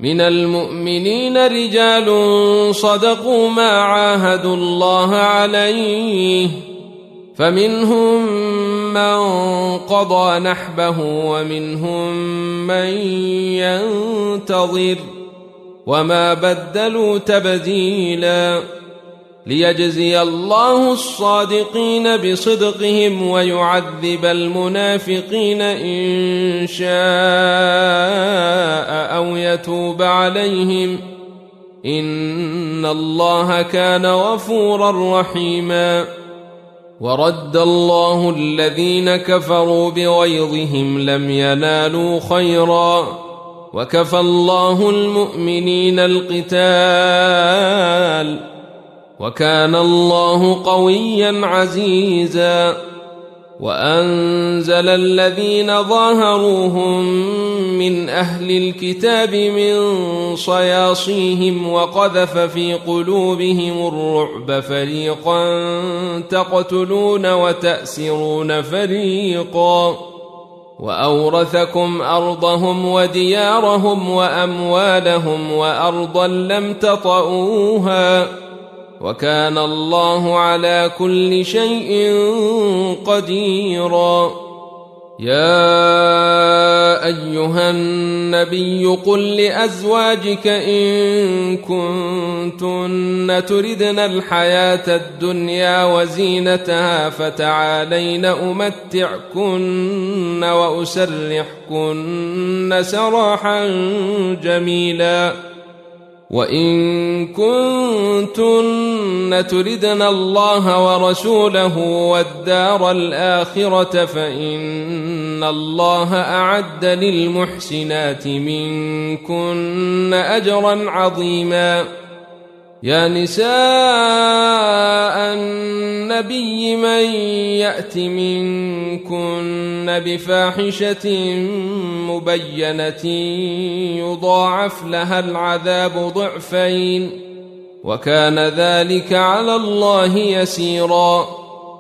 من المؤمنين رجال صدقوا ما عاهدوا الله عليه فمنهم من قضى نحبه ومنهم من ينتظر وما بدلوا تبديلا ليجزي الله الصادقين بصدقهم ويعذب المنافقين إن شاء أو يتوب عليهم إن الله كان غفورا رحيما ورد الله الذين كفروا بغيظهم لم ينالوا خيرا وكفى الله المؤمنين القتال وكان الله قويا عزيزا وأنزل الذين ظاهروهم من أهل الكتاب من صياصيهم وقذف في قلوبهم الرعب فريقا تقتلون وتأسرون فريقا وأورثكم أرضهم وديارهم وأموالهم وأرضا لم تطئوها وكان الله على كل شيء قديرا يا أيها النبي قل لأزواجك إن كنتن تردن الحياة الدنيا وزينتها فتعالين أمتعكن وأسرحكن سراحا جميلا وإن كنتن تردن الله ورسوله والدار الآخرة فإن الله أعد للمحسنات منكن أجرا عظيما يا نساء النبي من يأت منكن بفاحشة مبينة يضاعف لها العذاب ضعفين وكان ذلك على الله يسيرا